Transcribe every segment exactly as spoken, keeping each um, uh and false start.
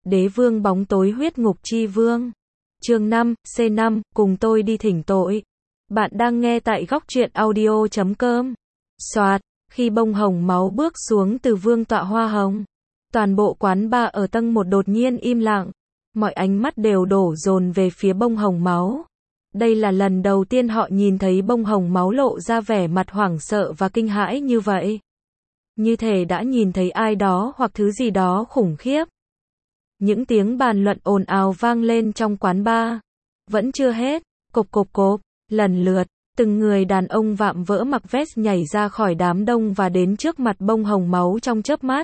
Đế vương bóng tối huyết ngục chi vương. Chương năm, C năm, cùng tôi đi thỉnh tội. Bạn đang nghe tại góc truyện audio chấm com. Soạt, khi bông hồng máu bước xuống từ vương tọa hoa hồng, toàn bộ quán bar ở tầng một đột nhiên im lặng. Mọi ánh mắt đều đổ dồn về phía bông hồng máu. Đây là lần đầu tiên họ nhìn thấy bông hồng máu lộ ra vẻ mặt hoảng sợ và kinh hãi như vậy. Như thể đã nhìn thấy ai đó hoặc thứ gì đó khủng khiếp. Những tiếng bàn luận ồn ào vang lên trong quán bar. Vẫn chưa hết, cộp cộp cộp, lần lượt, từng người đàn ông vạm vỡ mặc vest nhảy ra khỏi đám đông và đến trước mặt bông hồng máu trong chớp mắt.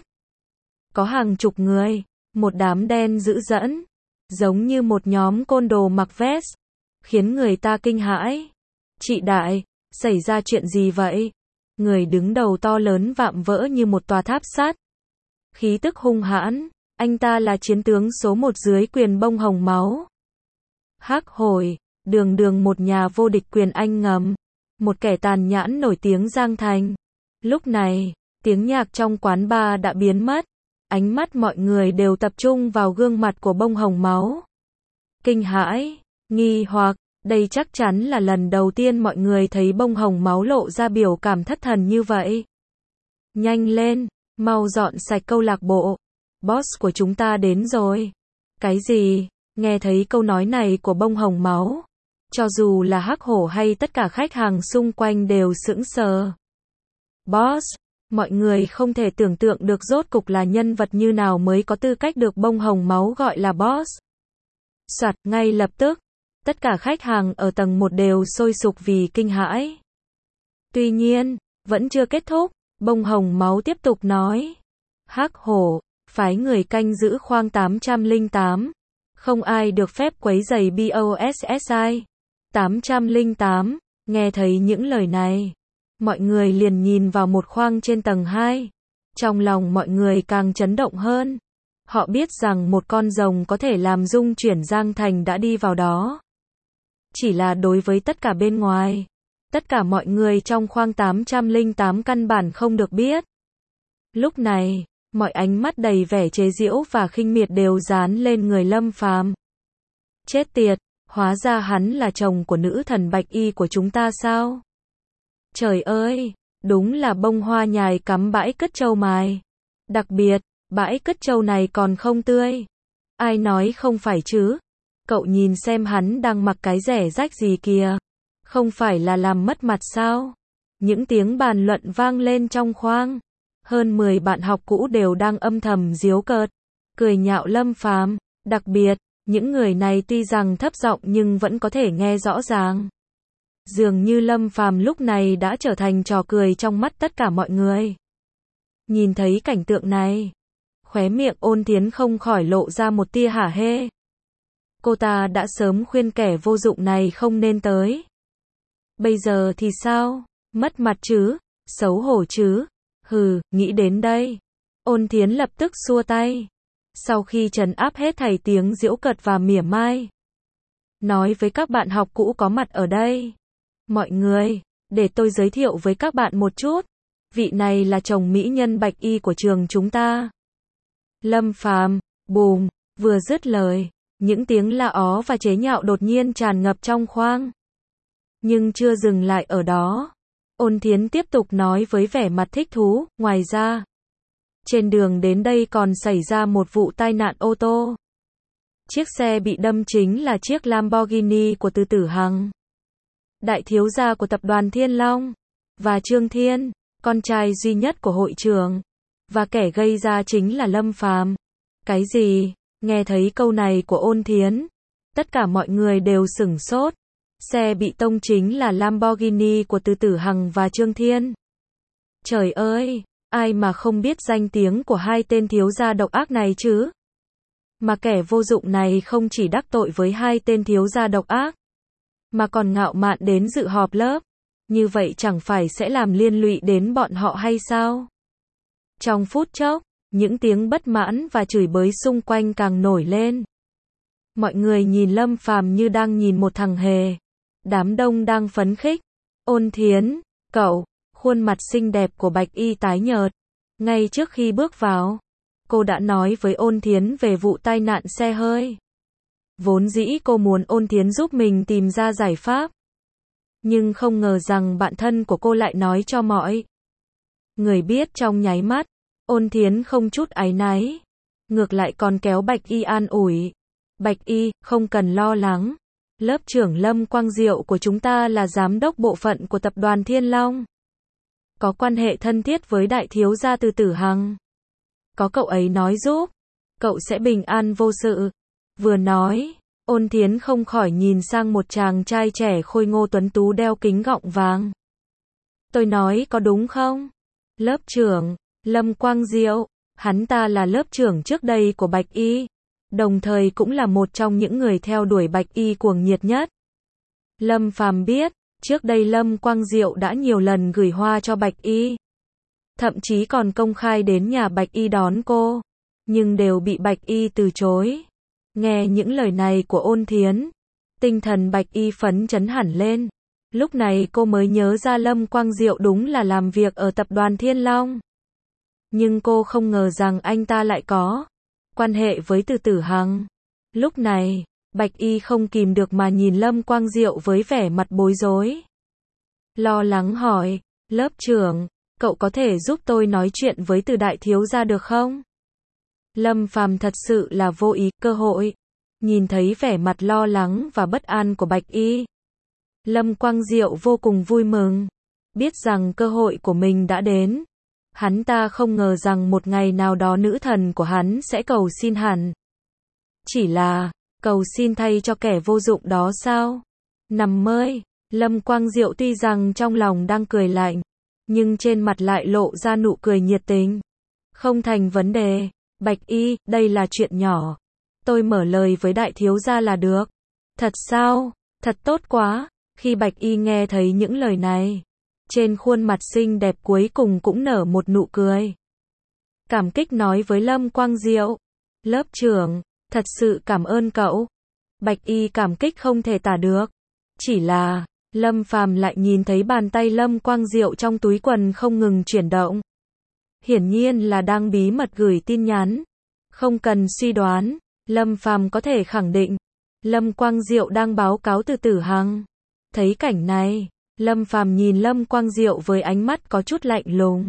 Có hàng chục người, một đám đen dữ dẫn, giống như một nhóm côn đồ mặc vest, khiến người ta kinh hãi. Chị đại, xảy ra chuyện gì vậy? Người đứng đầu to lớn vạm vỡ như một tòa tháp sắt. Khí tức hung hãn, anh ta là chiến tướng số một dưới quyền bông hồng máu. Hắc Hồi, đường đường một nhà vô địch quyền Anh ngầm, một kẻ tàn nhẫn nổi tiếng Giang Thành. Lúc này, tiếng nhạc trong quán bar đã biến mất, ánh mắt mọi người đều tập trung vào gương mặt của bông hồng máu. Kinh hãi, nghi hoặc, đây chắc chắn là lần đầu tiên mọi người thấy bông hồng máu lộ ra biểu cảm thất thần như vậy. Nhanh lên, mau dọn sạch câu lạc bộ. Boss của chúng ta đến rồi. Cái gì? Nghe thấy câu nói này của bông hồng máu, cho dù là Hắc Hổ hay tất cả khách hàng xung quanh đều sững sờ. Boss, mọi người không thể tưởng tượng được rốt cục là nhân vật như nào mới có tư cách được bông hồng máu gọi là boss. Soạt, ngay lập tức, tất cả khách hàng ở tầng một đều sôi sục vì kinh hãi. Tuy nhiên, vẫn chưa kết thúc, bông hồng máu tiếp tục nói. Hắc Hổ, phái người canh giữ khoang tám trăm lẻ tám. Không ai được phép quấy rầy boss. tám trăm lẻ tám, nghe thấy những lời này, mọi người liền nhìn vào một khoang trên tầng hai. Trong lòng mọi người càng chấn động hơn. Họ biết rằng một con rồng có thể làm rung chuyển Giang Thành đã đi vào đó. Chỉ là đối với tất cả bên ngoài, tất cả mọi người trong khoang tám trăm lẻ tám căn bản không được biết. Lúc này, mọi ánh mắt đầy vẻ chế giễu và khinh miệt đều dán lên người Lâm Phàm. Chết tiệt, hóa ra hắn là chồng của nữ thần Bạch Y của chúng ta sao? Trời ơi, đúng là bông hoa nhài cắm bãi cất trâu mài. Đặc biệt, bãi cất trâu này còn không tươi. Ai nói không phải chứ? Cậu nhìn xem hắn đang mặc cái rẻ rách gì kìa. Không phải là làm mất mặt sao? Những tiếng bàn luận vang lên trong khoang. Hơn mười bạn học cũ đều đang âm thầm giễu cợt, cười nhạo Lâm Phàm, đặc biệt, những người này tuy rằng thấp giọng nhưng vẫn có thể nghe rõ ràng. Dường như Lâm Phàm lúc này đã trở thành trò cười trong mắt tất cả mọi người. Nhìn thấy cảnh tượng này, khóe miệng Ôn Thiến không khỏi lộ ra một tia hả hê. Cô ta đã sớm khuyên kẻ vô dụng này không nên tới. Bây giờ thì sao? Mất mặt chứ? Xấu hổ chứ? Hừ, nghĩ đến đây. Ôn Thiến lập tức xua tay. Sau khi trấn áp hết thảy tiếng giễu cợt và mỉa mai, nói với các bạn học cũ có mặt ở đây. Mọi người, để tôi giới thiệu với các bạn một chút. Vị này là chồng mỹ nhân Bạch Y của trường chúng ta. Lâm Phàm, bùm, vừa dứt lời, những tiếng la ó và chế nhạo đột nhiên tràn ngập trong khoang. Nhưng chưa dừng lại ở đó. Ôn Thiến tiếp tục nói với vẻ mặt thích thú, ngoài ra, trên đường đến đây còn xảy ra một vụ tai nạn ô tô. Chiếc xe bị đâm chính là chiếc Lamborghini của Từ Tử Hằng, đại thiếu gia của tập đoàn Thiên Long, và Trương Thiên, con trai duy nhất của hội trưởng, và kẻ gây ra chính là Lâm Phàm. Cái gì? Nghe thấy câu này của Ôn Thiến, tất cả mọi người đều sửng sốt. Xe bị tông chính là Lamborghini của Từ Tử Hằng và Trương Thiên. Trời ơi, ai mà không biết danh tiếng của hai tên thiếu gia độc ác này chứ? Mà kẻ vô dụng này không chỉ đắc tội với hai tên thiếu gia độc ác, mà còn ngạo mạn đến dự họp lớp. Như vậy chẳng phải sẽ làm liên lụy đến bọn họ hay sao? Trong phút chốc, những tiếng bất mãn và chửi bới xung quanh càng nổi lên. Mọi người nhìn Lâm Phàm như đang nhìn một thằng hề. Đám đông đang phấn khích. Ôn Thiến, cậu, khuôn mặt xinh đẹp của Bạch Y tái nhợt. Ngay trước khi bước vào, cô đã nói với Ôn Thiến về vụ tai nạn xe hơi. Vốn dĩ cô muốn Ôn Thiến giúp mình tìm ra giải pháp. Nhưng không ngờ rằng bạn thân của cô lại nói cho mọi người biết trong nháy mắt. Ôn Thiến không chút áy náy. Ngược lại còn kéo Bạch Y an ủi. Bạch Y, không cần lo lắng. Lớp trưởng Lâm Quang Diệu của chúng ta là giám đốc bộ phận của tập đoàn Thiên Long. Có quan hệ thân thiết với đại thiếu gia Từ Tử Hằng. Có cậu ấy nói giúp, cậu sẽ bình an vô sự. Vừa nói, Ôn Thiến không khỏi nhìn sang một chàng trai trẻ khôi ngô tuấn tú đeo kính gọng vàng. Tôi nói có đúng không? Lớp trưởng, Lâm Quang Diệu, hắn ta là lớp trưởng trước đây của Bạch Y, đồng thời cũng là một trong những người theo đuổi Bạch Y cuồng nhiệt nhất. Lâm Phàm biết, trước đây Lâm Quang Diệu đã nhiều lần gửi hoa cho Bạch Y. Thậm chí còn công khai đến nhà Bạch Y đón cô, nhưng đều bị Bạch Y từ chối. Nghe những lời này của Ôn Thiến, tinh thần Bạch Y phấn chấn hẳn lên. Lúc này cô mới nhớ ra Lâm Quang Diệu đúng là làm việc ở tập đoàn Thiên Long. Nhưng cô không ngờ rằng anh ta lại có quan hệ với Từ Tử Hằng. Lúc này, Bạch Y không kìm được mà nhìn Lâm Quang Diệu với vẻ mặt bối rối. Lo lắng hỏi, lớp trưởng, cậu có thể giúp tôi nói chuyện với Từ đại thiếu gia được không? Lâm Phàm thật sự là vô ý, cơ hội. Nhìn thấy vẻ mặt lo lắng và bất an của Bạch Y, Lâm Quang Diệu vô cùng vui mừng. Biết rằng cơ hội của mình đã đến. Hắn ta không ngờ rằng một ngày nào đó nữ thần của hắn sẽ cầu xin hẳn. Chỉ là, cầu xin thay cho kẻ vô dụng đó sao? Nằm mơ, Lâm Quang Diệu tuy rằng trong lòng đang cười lạnh, nhưng trên mặt lại lộ ra nụ cười nhiệt tình. Không thành vấn đề, Bạch Y, đây là chuyện nhỏ. Tôi mở lời với đại thiếu gia là được. Thật sao? Thật tốt quá. Khi Bạch Y nghe thấy những lời này, trên khuôn mặt xinh đẹp cuối cùng cũng nở một nụ cười. Cảm kích nói với Lâm Quang Diệu, lớp trưởng, thật sự cảm ơn cậu. Bạch Y cảm kích không thể tả được. Chỉ là, Lâm Phàm lại nhìn thấy bàn tay Lâm Quang Diệu trong túi quần không ngừng chuyển động. Hiển nhiên là đang bí mật gửi tin nhắn. Không cần suy đoán, Lâm Phàm có thể khẳng định, Lâm Quang Diệu đang báo cáo Từ Tử Hằng. Thấy cảnh này, Lâm Phàm nhìn Lâm Quang Diệu với ánh mắt có chút lạnh lùng.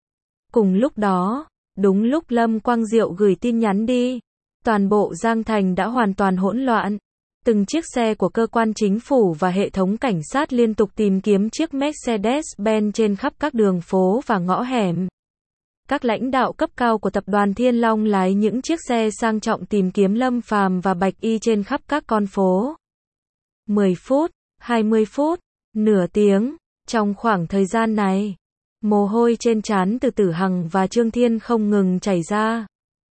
Cùng lúc đó, đúng lúc Lâm Quang Diệu gửi tin nhắn đi, toàn bộ Giang Thành đã hoàn toàn hỗn loạn. Từng chiếc xe của cơ quan chính phủ và hệ thống cảnh sát liên tục tìm kiếm chiếc Mercedes-Benz trên khắp các đường phố và ngõ hẻm. Các lãnh đạo cấp cao của tập đoàn Thiên Long lái những chiếc xe sang trọng tìm kiếm Lâm Phàm và Bạch Y trên khắp các con phố. mười phút, hai mươi phút, nửa tiếng, trong khoảng thời gian này, mồ hôi trên trán Từ Tử Hằng và Trương Thiên không ngừng chảy ra.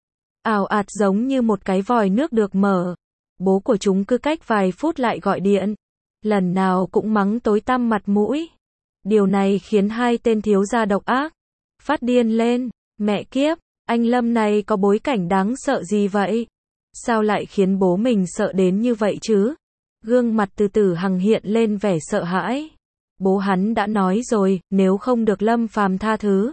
Ào ạt giống như một cái vòi nước được mở. Bố của chúng cứ cách vài phút lại gọi điện. Lần nào cũng mắng tối tăm mặt mũi. Điều này khiến hai tên thiếu gia độc ác phát điên lên. Mẹ kiếp, anh Lâm này có bối cảnh đáng sợ gì vậy? Sao lại khiến bố mình sợ đến như vậy chứ? Gương mặt Từ Tử Hằng hiện lên vẻ sợ hãi. Bố hắn đã nói rồi, nếu không được Lâm Phàm tha thứ,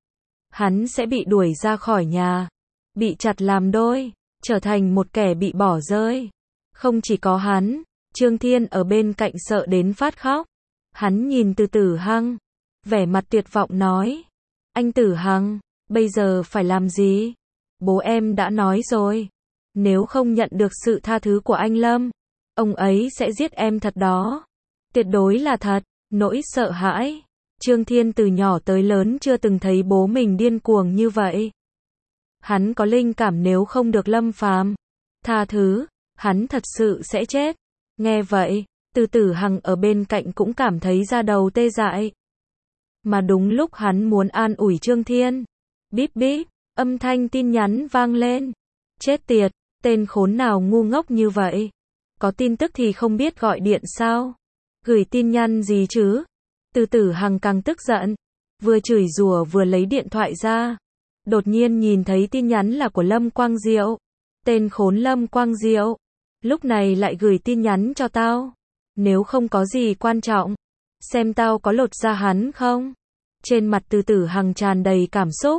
hắn sẽ bị đuổi ra khỏi nhà, bị chặt làm đôi, trở thành một kẻ bị bỏ rơi. Không chỉ có hắn, Trương Thiên ở bên cạnh sợ đến phát khóc. Hắn nhìn Từ Tử Hằng, vẻ mặt tuyệt vọng nói, anh Tử Hằng, bây giờ phải làm gì? Bố em đã nói rồi, nếu không nhận được sự tha thứ của anh Lâm, ông ấy sẽ giết em thật đó. Tuyệt đối là thật. Nỗi sợ hãi. Trương Thiên từ nhỏ tới lớn chưa từng thấy bố mình điên cuồng như vậy. Hắn có linh cảm nếu không được Lâm Phàm tha thứ, hắn thật sự sẽ chết. Nghe vậy, Từ Tử Hằng ở bên cạnh cũng cảm thấy da đầu tê dại. Mà đúng lúc hắn muốn an ủi Trương Thiên, bíp bíp, âm thanh tin nhắn vang lên. Chết tiệt, tên khốn nào ngu ngốc như vậy? Có tin tức thì không biết gọi điện sao? Gửi tin nhắn gì chứ? Từ Tử Hằng càng tức giận, vừa chửi rủa vừa lấy điện thoại ra. Đột nhiên nhìn thấy tin nhắn là của Lâm Quang Diệu. Tên khốn Lâm Quang Diệu, lúc này lại gửi tin nhắn cho tao. Nếu không có gì quan trọng, xem tao có lột da hắn không? Trên mặt Từ Tử Hằng tràn đầy cảm xúc.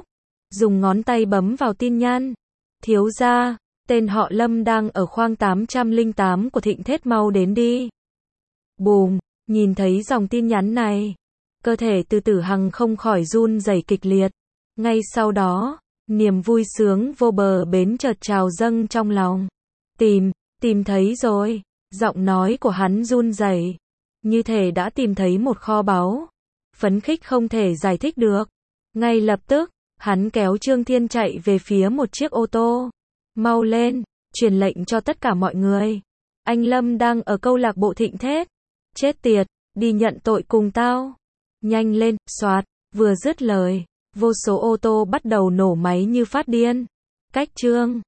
dùng ngón tay bấm vào tin nhắn. Thiếu gia, tên họ Lâm đang ở khoang tám trăm lẻ tám của Thịnh Thết, mau đến đi. Bùm, nhìn thấy dòng tin nhắn này, cơ thể Từ Tử Hằng không khỏi run rẩy kịch liệt. Ngay sau đó, niềm vui sướng vô bờ bến chợt trào dâng trong lòng. Tìm, tìm thấy rồi. Giọng nói của hắn run rẩy, như thể đã tìm thấy một kho báu. Phấn khích không thể giải thích được. Ngay lập tức, hắn kéo Trương Thiên chạy về phía một chiếc ô tô. Mau lên, truyền lệnh cho tất cả mọi người. Anh Lâm đang ở câu lạc bộ Thịnh Thết. Chết tiệt, đi nhận tội cùng tao. Nhanh lên, soạt, vừa dứt lời, vô số ô tô bắt đầu nổ máy như phát điên. Cách Trương